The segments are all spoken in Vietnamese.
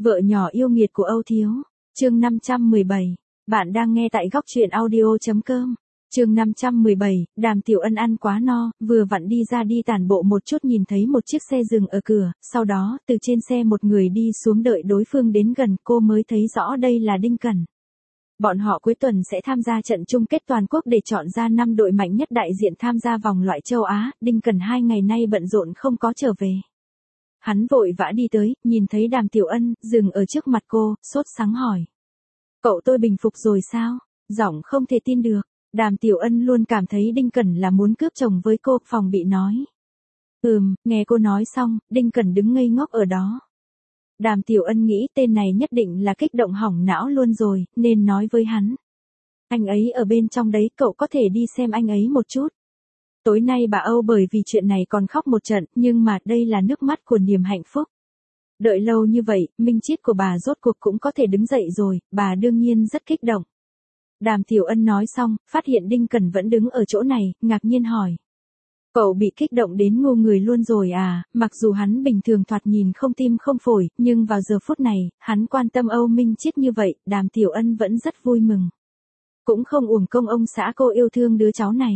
Vợ nhỏ yêu nghiệt của Âu Thiếu. Chương 517. Bạn đang nghe tại góc truyện audio.com. Chương 517, Đàm Tiểu Ân ăn quá no, vừa vặn đi ra đi tản bộ một chút nhìn thấy một chiếc xe dừng ở cửa, sau đó, từ trên xe một người đi xuống đợi đối phương đến gần, cô mới thấy rõ đây là Đinh Cẩn. Bọn họ cuối tuần sẽ tham gia trận chung kết toàn quốc để chọn ra 5 đội mạnh nhất đại diện tham gia vòng loại châu Á, Đinh Cẩn 2 ngày nay bận rộn không có trở về. Hắn vội vã đi tới, nhìn thấy Đàm Tiểu Ân, dừng ở trước mặt cô, sốt sắng hỏi. Cậu tôi bình phục rồi sao? Giọng không thể tin được. Đàm Tiểu Ân luôn cảm thấy Đinh Cẩn là muốn cướp chồng với cô, phòng bị nói. Nghe cô nói xong, Đinh Cẩn đứng ngây ngốc ở đó. Đàm Tiểu Ân nghĩ tên này nhất định là kích động hỏng não luôn rồi, nên nói với hắn. Anh ấy ở bên trong đấy, cậu có thể đi xem anh ấy một chút. Tối nay bà Âu bởi vì chuyện này còn khóc một trận, nhưng mà đây là nước mắt của niềm hạnh phúc. Đợi lâu như vậy, minh triết của bà rốt cuộc cũng có thể đứng dậy rồi, bà đương nhiên rất kích động. Đàm Tiểu Ân nói xong, phát hiện Đinh Cẩn vẫn đứng ở chỗ này, ngạc nhiên hỏi. Cậu bị kích động đến ngu người luôn rồi à? Mặc dù hắn bình thường thoạt nhìn không tim không phổi, nhưng vào giờ phút này, hắn quan tâm Âu Minh Triết như vậy, Đàm Tiểu Ân vẫn rất vui mừng. Cũng không uổng công ông xã cô yêu thương đứa cháu này.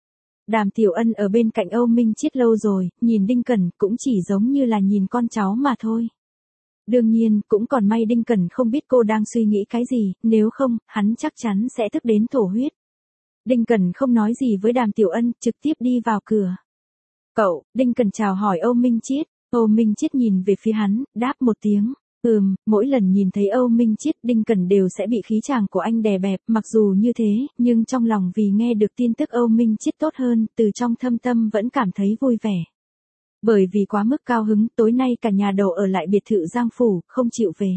Đàm Tiểu Ân ở bên cạnh Âu Minh Triết lâu rồi, nhìn Đinh Cẩn cũng chỉ giống như là nhìn con cháu mà thôi. Đương nhiên, cũng còn may Đinh Cẩn không biết cô đang suy nghĩ cái gì, nếu không, hắn chắc chắn sẽ tức đến thổ huyết. Đinh Cẩn không nói gì với Đàm Tiểu Ân, trực tiếp đi vào cửa. Cậu, Đinh Cẩn chào hỏi Âu Minh Triết. Âu Minh Triết nhìn về phía hắn, đáp một tiếng. Mỗi lần nhìn thấy Âu Minh Triết, Đinh Cẩn đều sẽ bị khí chàng của anh đè bẹp, mặc dù như thế, nhưng trong lòng vì nghe được tin tức Âu Minh Triết tốt hơn, từ trong thâm tâm vẫn cảm thấy vui vẻ. Bởi vì quá mức cao hứng, tối nay cả nhà đầu ở lại biệt thự Giang Phủ, không chịu về.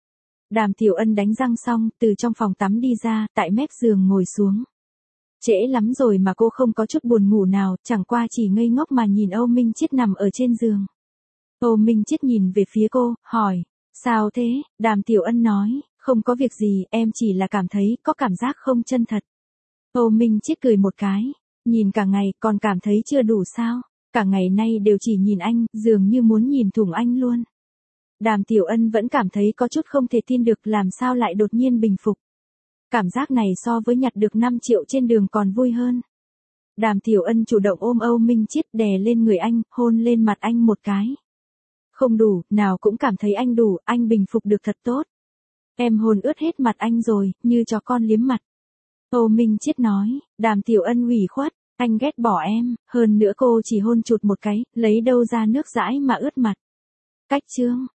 Đàm Tiểu Ân đánh răng xong, từ trong phòng tắm đi ra, tại mép giường ngồi xuống. Trễ lắm rồi mà cô không có chút buồn ngủ nào, chẳng qua chỉ ngây ngốc mà nhìn Âu Minh Triết nằm ở trên giường. Âu Minh Triết nhìn về phía cô, hỏi, sao thế? Đàm Tiểu Ân nói, không có việc gì, em chỉ là cảm thấy có cảm giác không chân thật. Âu Minh Triết cười một cái, nhìn cả ngày còn cảm thấy chưa đủ sao? Cả ngày nay đều chỉ nhìn anh, dường như muốn nhìn thủng anh luôn. Đàm Tiểu Ân vẫn cảm thấy có chút không thể tin được làm sao lại đột nhiên bình phục. Cảm giác này so với nhặt được 5 triệu trên đường còn vui hơn. Đàm Tiểu Ân chủ động ôm Âu Minh Triết đè lên người anh, hôn lên mặt anh một cái. Không đủ, nào cũng cảm thấy anh đủ, anh bình phục được thật tốt. Em hôn ướt hết mặt anh rồi, như chó con liếm mặt. Âu Minh Triết nói, Đàm Tiểu Ân ủy khuất, anh ghét bỏ em, hơn nữa cô chỉ hôn chụt một cái, lấy đâu ra nước dãi mà ướt mặt. Cách chương.